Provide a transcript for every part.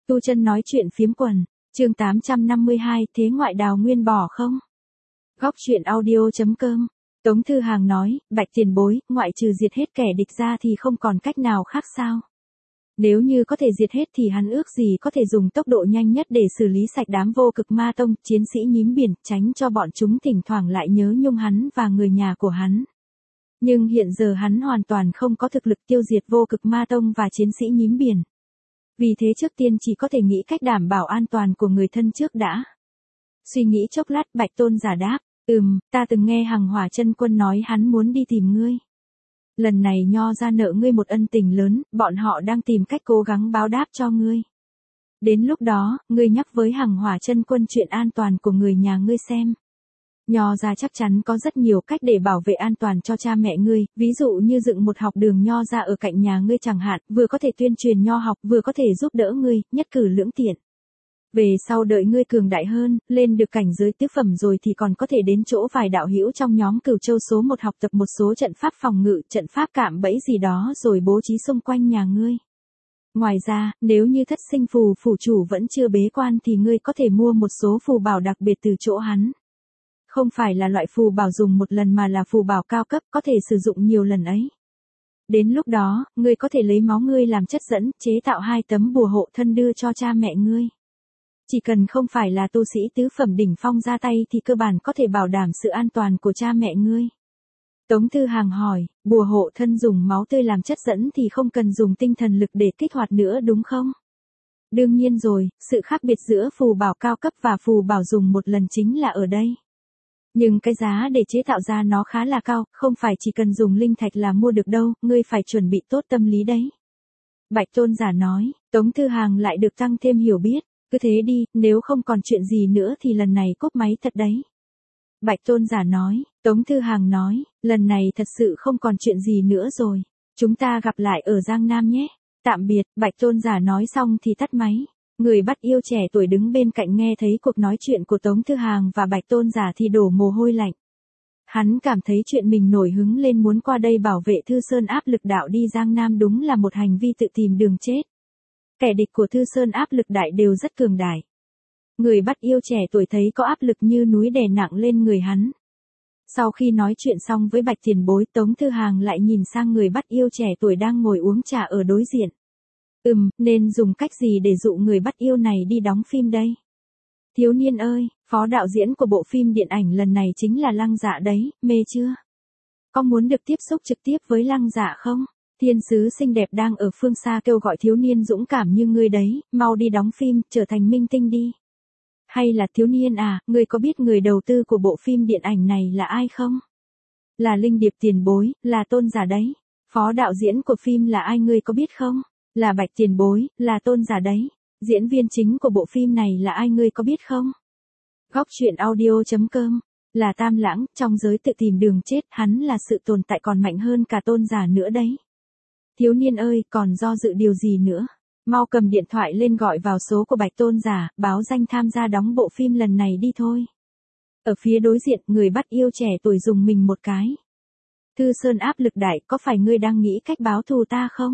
Tu Chân nói chuyện phiếm quần, chương 852, thế ngoại đào nguyên bỏ không? Góc truyện audio.com. Tống Thư Hàng nói, Bạch tiền bối, ngoại trừ diệt hết kẻ địch ra thì không còn cách nào khác sao? Nếu như có thể diệt hết thì hắn ước gì có thể dùng tốc độ nhanh nhất để xử lý sạch đám vô cực ma tông, chiến sĩ nhím biển, tránh cho bọn chúng thỉnh thoảng lại nhớ nhung hắn và người nhà của hắn. Nhưng hiện giờ hắn hoàn toàn không có thực lực tiêu diệt vô cực ma tông và chiến sĩ nhím biển. Vì thế trước tiên chỉ có thể nghĩ cách đảm bảo an toàn của người thân trước đã. Suy nghĩ chốc lát Bạch Tôn giả đáp, ta từng nghe Hằng Hỏa Chân Quân nói hắn muốn đi tìm ngươi. Lần này Nho ra nợ ngươi một ân tình lớn, bọn họ đang tìm cách cố gắng báo đáp cho ngươi. Đến lúc đó, ngươi nhắc với Hằng Hỏa Chân Quân chuyện an toàn của người nhà ngươi xem. Nho ra chắc chắn có rất nhiều cách để bảo vệ an toàn cho cha mẹ ngươi, ví dụ như dựng một học đường Nho ra ở cạnh nhà ngươi chẳng hạn, vừa có thể tuyên truyền Nho học, vừa có thể giúp đỡ ngươi, nhất cử lưỡng tiện. Về sau đợi ngươi cường đại hơn, lên được cảnh giới tứ phẩm rồi thì còn có thể đến chỗ vài đạo hữu trong nhóm Cửu Châu số 1 học tập một số trận pháp phòng ngự, trận pháp cạm bẫy gì đó rồi bố trí xung quanh nhà ngươi. Ngoài ra, nếu như Thất Sinh Phù phủ chủ vẫn chưa bế quan thì ngươi có thể mua một số phù bảo đặc biệt từ chỗ hắn. Không phải là loại phù bảo dùng một lần mà là phù bảo cao cấp có thể sử dụng nhiều lần ấy. Đến lúc đó, ngươi có thể lấy máu ngươi làm chất dẫn, chế tạo 2 tấm bùa hộ thân đưa cho cha mẹ ngươi. Chỉ cần không phải là tu sĩ tứ phẩm đỉnh phong ra tay thì cơ bản có thể bảo đảm sự an toàn của cha mẹ ngươi. Tống Thư Hàng hỏi, bùa hộ thân dùng máu tươi làm chất dẫn thì không cần dùng tinh thần lực để kích hoạt nữa đúng không? Đương nhiên rồi, sự khác biệt giữa phù bảo cao cấp và phù bảo dùng một lần chính là ở đây. Nhưng cái giá để chế tạo ra nó khá là cao, không phải chỉ cần dùng linh thạch là mua được đâu, ngươi phải chuẩn bị tốt tâm lý đấy. Bạch Tôn giả nói, Tống Thư Hàng lại được tăng thêm hiểu biết, cứ thế đi, nếu không còn chuyện gì nữa thì lần này cúp máy thật đấy. Bạch Tôn giả nói, Tống Thư Hàng nói, lần này thật sự không còn chuyện gì nữa rồi, chúng ta gặp lại ở Giang Nam nhé, tạm biệt. Bạch Tôn giả nói xong thì tắt máy. Người bắt yêu trẻ tuổi đứng bên cạnh nghe thấy cuộc nói chuyện của Tống Thư Hàng và Bạch Tôn giả thì đổ mồ hôi lạnh. Hắn cảm thấy chuyện mình nổi hứng lên muốn qua đây bảo vệ Thư Sơn áp lực đạo đi Giang Nam đúng là một hành vi tự tìm đường chết. Kẻ địch của Thư Sơn áp lực đại đều rất cường đại. Người bắt yêu trẻ tuổi thấy có áp lực như núi đè nặng lên người hắn. Sau khi nói chuyện xong với Bạch tiền bối, Tống Thư Hàng lại nhìn sang người bắt yêu trẻ tuổi đang ngồi uống trà ở đối diện. Nên dùng cách gì để dụ người bắt yêu này đi đóng phim đây? Thiếu niên ơi, phó đạo diễn của bộ phim điện ảnh lần này chính là Lăng Dạ đấy, mê chưa? Có muốn được tiếp xúc trực tiếp với Lăng Dạ không? Thiên sứ xinh đẹp đang ở phương xa kêu gọi thiếu niên dũng cảm như ngươi đấy, mau đi đóng phim, trở thành minh tinh đi. Hay là thiếu niên à, ngươi có biết người đầu tư của bộ phim điện ảnh này là ai không? Là Linh Điệp tiền bối, là Tôn giả đấy. Phó đạo diễn của phim là ai ngươi có biết không? Là Bạch tiền bối, là Tôn giả đấy. Diễn viên chính của bộ phim này là ai ngươi có biết không? Góc truyện audio.com. Là Tam Lãng, trong giới tự tìm đường chết, hắn là sự tồn tại còn mạnh hơn cả Tôn giả nữa đấy. Thiếu niên ơi, còn do dự điều gì nữa? Mau cầm điện thoại lên gọi vào số của Bạch Tôn giả, báo danh tham gia đóng bộ phim lần này đi thôi. Ở phía đối diện, người bắt yêu trẻ tuổi dùng mình một cái. Thư Sơn áp lực đại, có phải ngươi đang nghĩ cách báo thù ta không?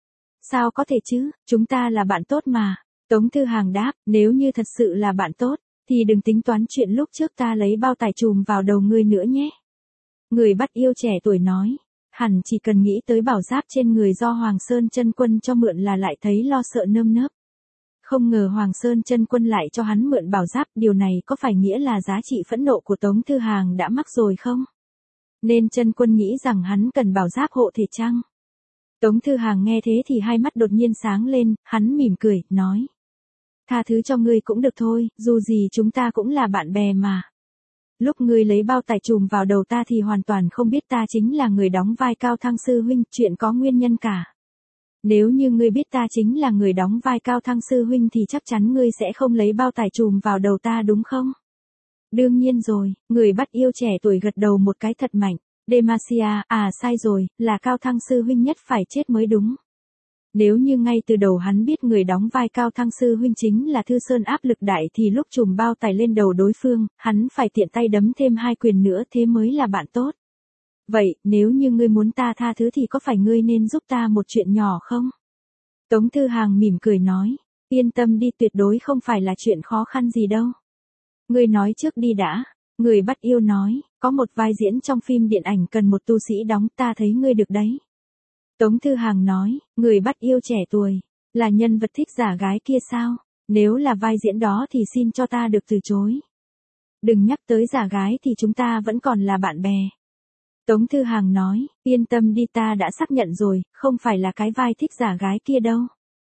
Sao có thể chứ, chúng ta là bạn tốt mà. Tống Thư Hàng đáp, nếu như thật sự là bạn tốt, thì đừng tính toán chuyện lúc trước ta lấy bao tải chùm vào đầu ngươi nữa nhé. Người bắt yêu trẻ tuổi nói, hẳn chỉ cần nghĩ tới bảo giáp trên người do Hoàng Sơn Chân Quân cho mượn là lại thấy lo sợ nơm nớp. Không ngờ Hoàng Sơn Chân Quân lại cho hắn mượn bảo giáp, điều này có phải nghĩa là giá trị phẫn nộ của Tống Thư Hàng đã mắc rồi không? Nên Chân Quân nghĩ rằng hắn cần bảo giáp hộ thể chăng? Tống Thư Hàng nghe thế thì hai mắt đột nhiên sáng lên, hắn mỉm cười, nói. Tha thứ cho ngươi cũng được thôi, dù gì chúng ta cũng là bạn bè mà. Lúc ngươi lấy bao tải chùm vào đầu ta thì hoàn toàn không biết ta chính là người đóng vai Cao Thăng Sư huynh, chuyện có nguyên nhân cả. Nếu như ngươi biết ta chính là người đóng vai Cao Thăng Sư huynh thì chắc chắn ngươi sẽ không lấy bao tải chùm vào đầu ta đúng không? Đương nhiên rồi, người bắt yêu trẻ tuổi gật đầu một cái thật mạnh. Demacia, sai rồi, là Cao Thăng Sư huynh nhất phải chết mới đúng. Nếu như ngay từ đầu hắn biết người đóng vai Cao Thăng Sư huynh chính là Thư Sơn áp lực đại thì lúc chùm bao tải lên đầu đối phương, hắn phải tiện tay đấm thêm 2 quyền nữa thế mới là bạn tốt. Vậy, nếu như ngươi muốn ta tha thứ thì có phải ngươi nên giúp ta một chuyện nhỏ không? Tống Thư Hàng mỉm cười nói, Yên tâm đi, tuyệt đối không phải là chuyện khó khăn gì đâu. Ngươi nói trước đi đã. Người bắt yêu nói, có một vai diễn trong phim điện ảnh cần một tu sĩ đóng, ta thấy ngươi được đấy. Tống Thư Hàng nói, người bắt yêu trẻ tuổi, là nhân vật thích giả gái kia sao? Nếu là vai diễn đó thì xin cho ta được từ chối. Đừng nhắc tới giả gái thì chúng ta vẫn còn là bạn bè. Tống Thư Hàng nói, yên tâm đi, ta đã xác nhận rồi, không phải là cái vai thích giả gái kia đâu.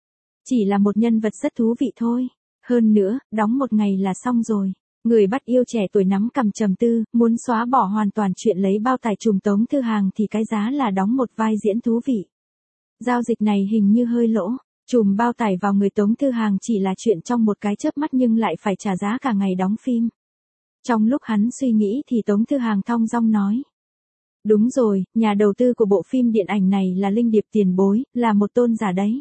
Chỉ là một nhân vật rất thú vị thôi. Hơn nữa, đóng một ngày là xong rồi. Người bắt yêu trẻ tuổi nắm cằm trầm tư, muốn xóa bỏ hoàn toàn chuyện lấy bao tải trùm Tống Thư Hàng thì cái giá là đóng một vai diễn thú vị. Giao dịch này hình như hơi lỗ. Trùm bao tải vào người Tống Thư Hàng chỉ là chuyện trong một cái chớp mắt nhưng lại phải trả giá cả ngày đóng phim. Trong lúc hắn suy nghĩ thì Tống Thư Hàng thong dong nói. Đúng rồi, nhà đầu tư của bộ phim điện ảnh này là Linh Điệp tiền bối, là một tôn giả đấy.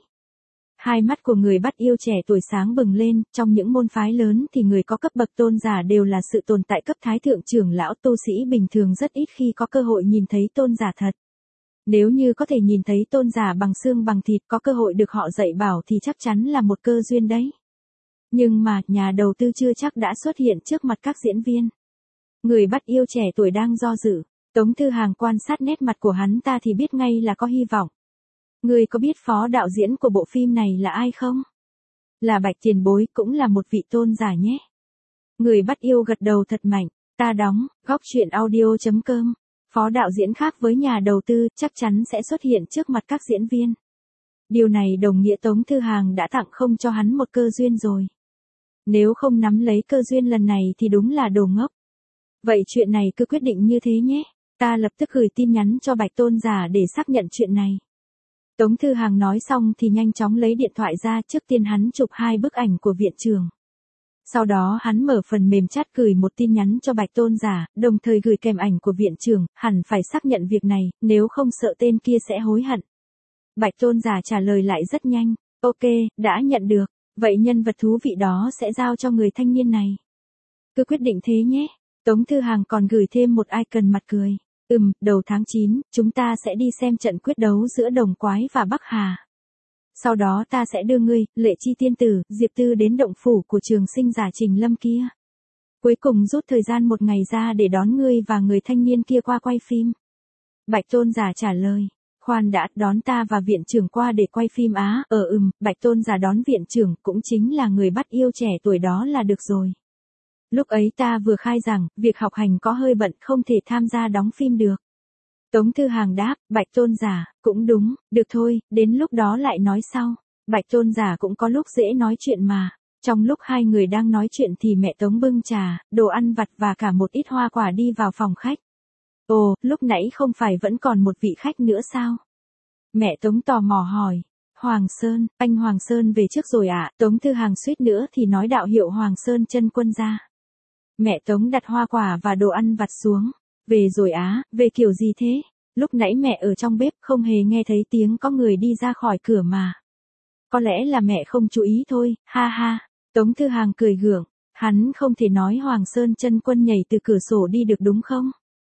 Hai mắt của người bắt yêu trẻ tuổi sáng bừng lên, trong những môn phái lớn thì người có cấp bậc tôn giả đều là sự tồn tại cấp thái thượng trưởng lão, tu sĩ bình thường rất ít khi có cơ hội nhìn thấy tôn giả thật. Nếu như có thể nhìn thấy tôn giả bằng xương bằng thịt, có cơ hội được họ dạy bảo thì chắc chắn là một cơ duyên đấy. Nhưng mà, nhà đầu tư chưa chắc đã xuất hiện trước mặt các diễn viên. Người bắt yêu trẻ tuổi đang do dự. Tống Thư Hàng quan sát nét mặt của hắn ta thì biết ngay là có hy vọng. Ngươi có biết phó đạo diễn của bộ phim này là ai không? Là Bạch tiền bối, cũng là một vị tôn giả nhé. Người bắt yêu gật đầu thật mạnh. Ta đóng, góc truyện audio.com. Phó đạo diễn khác với nhà đầu tư chắc chắn sẽ xuất hiện trước mặt các diễn viên. Điều này đồng nghĩa Tống Thư Hàng đã tặng không cho hắn một cơ duyên rồi. Nếu không nắm lấy cơ duyên lần này thì đúng là đồ ngốc. Vậy chuyện này cứ quyết định như thế nhé. Ta lập tức gửi tin nhắn cho Bạch tôn giả để xác nhận chuyện này. Tống Thư Hàng nói xong thì nhanh chóng lấy điện thoại ra, trước tiên hắn chụp 2 bức ảnh của viện trưởng. Sau đó hắn mở phần mềm chat gửi một tin nhắn cho Bạch tôn giả, đồng thời gửi kèm ảnh của viện trưởng, hẳn phải xác nhận việc này, nếu không sợ tên kia sẽ hối hận. Bạch tôn giả trả lời lại rất nhanh, ok, đã nhận được, vậy nhân vật thú vị đó sẽ giao cho người thanh niên này. Cứ quyết định thế nhé. Tống Thư Hàng còn gửi thêm một icon mặt cười. Đầu tháng 9, chúng ta sẽ đi xem trận quyết đấu giữa Đồng Quái và Bắc Hà. Sau đó ta sẽ đưa ngươi, Lệ Chi tiên tử, Diệp Tư đến động phủ của trường sinh giả Trình Lâm kia. Cuối cùng rút thời gian một ngày ra để đón ngươi và người thanh niên kia qua quay phim. Bạch tôn giả trả lời. Khoan đã, đón ta và viện trưởng qua để quay phim á? Bạch tôn giả đón viện trưởng, cũng chính là người bắt yêu trẻ tuổi đó là được rồi. Lúc ấy ta vừa khai rằng, việc học hành có hơi bận, không thể tham gia đóng phim được. Tống Thư Hàng đáp, Bạch tôn giả, cũng đúng, được thôi, đến lúc đó lại nói sau. Bạch tôn giả cũng có lúc dễ nói chuyện mà. Trong lúc hai người đang nói chuyện thì mẹ Tống bưng trà, đồ ăn vặt và cả một ít hoa quả đi vào phòng khách. Ồ, lúc nãy không phải vẫn còn một vị khách nữa sao? Mẹ Tống tò mò hỏi. Hoàng Sơn, anh Hoàng Sơn về trước rồi ạ? Tống Thư Hàng suýt nữa thì nói đạo hiệu Hoàng Sơn chân quân ra. Mẹ Tống đặt hoa quả và đồ ăn vặt xuống. Về rồi á, về kiểu gì thế? Lúc nãy mẹ ở trong bếp không hề nghe thấy tiếng có người đi ra khỏi cửa mà. Có lẽ là mẹ không chú ý thôi, ha ha. Tống Thư Hàng cười gượng, hắn không thể nói Hoàng Sơn chân quân nhảy từ cửa sổ đi được đúng không?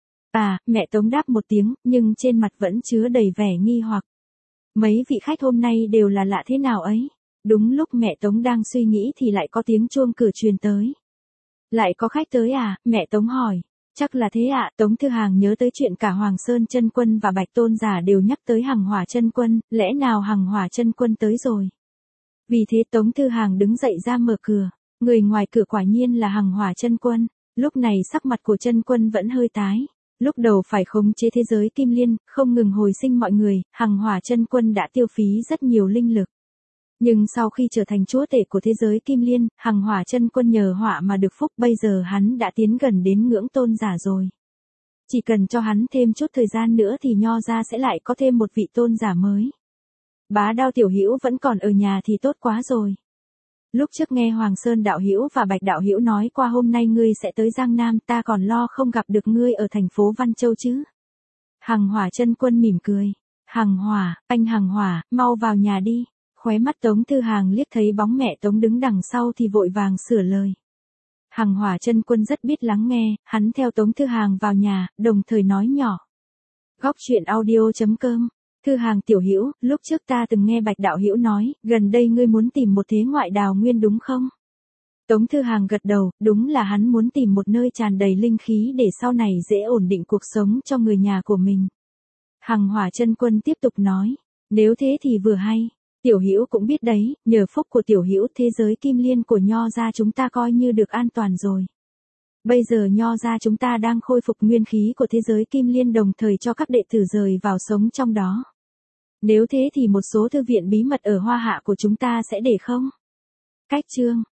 À, mẹ Tống đáp một tiếng, nhưng trên mặt vẫn chứa đầy vẻ nghi hoặc. Mấy vị khách hôm nay đều là lạ thế nào ấy? Đúng lúc mẹ Tống đang suy nghĩ thì lại có tiếng chuông cửa truyền tới. Lại có khách tới à? Mẹ Tống hỏi. Chắc là thế ạ. Tống Thư Hàng nhớ tới chuyện cả Hoàng Sơn chân quân và Bạch tôn giả đều nhắc tới Hằng Hỏa chân quân, lẽ nào Hằng Hỏa chân quân tới rồi? Vì thế Tống Thư Hàng đứng dậy ra mở cửa. Người ngoài cửa quả nhiên là Hằng Hỏa chân quân. Lúc này sắc mặt của chân quân vẫn hơi tái. Lúc đầu phải khống chế thế giới Kim Liên, không ngừng hồi sinh mọi người, Hằng Hỏa chân quân đã tiêu phí rất nhiều linh lực. Nhưng sau khi trở thành chúa tể của thế giới Kim Liên, Hằng Hỏa chân quân nhờ họa mà được phúc, bây giờ hắn đã tiến gần đến ngưỡng tôn giả rồi. Chỉ cần cho hắn thêm chút thời gian nữa thì Nho gia sẽ lại có thêm một vị tôn giả mới. Bá Đao tiểu hữu vẫn còn ở nhà thì tốt quá rồi. Lúc trước nghe Hoàng Sơn đạo hữu và Bạch đạo hữu nói qua hôm nay ngươi sẽ tới Giang Nam, ta còn lo không gặp được ngươi ở thành phố Văn Châu chứ. Hằng Hỏa chân quân mỉm cười. Hằng Hỏa, anh Hằng Hỏa, mau vào nhà đi. Khóe mắt Tống Thư Hàng liếc thấy bóng mẹ Tống đứng đằng sau thì vội vàng sửa lời. Hằng Hỏa chân quân rất biết lắng nghe, hắn theo Tống Thư Hàng vào nhà, đồng thời nói nhỏ. Góc truyện audio.com Thư hàng Tiểu Hữu, lúc trước ta từng nghe Bạch đạo hữu nói, gần đây ngươi muốn tìm một thế ngoại đào nguyên đúng không? Tống Thư Hàng gật đầu, đúng là hắn muốn tìm một nơi tràn đầy linh khí để sau này dễ ổn định cuộc sống cho người nhà của mình. Hằng Hỏa Chân Quân tiếp tục nói, nếu thế thì vừa hay, Tiểu Hữu cũng biết đấy, nhờ phúc của Tiểu Hữu thế giới kim liên của Nho gia chúng ta coi như được an toàn rồi. Bây giờ Nho gia chúng ta đang khôi phục nguyên khí của thế giới kim liên đồng thời cho các đệ tử rời vào sống trong đó. Nếu thế thì một số thư viện bí mật ở Hoa Hạ của chúng ta sẽ để không? Cách chương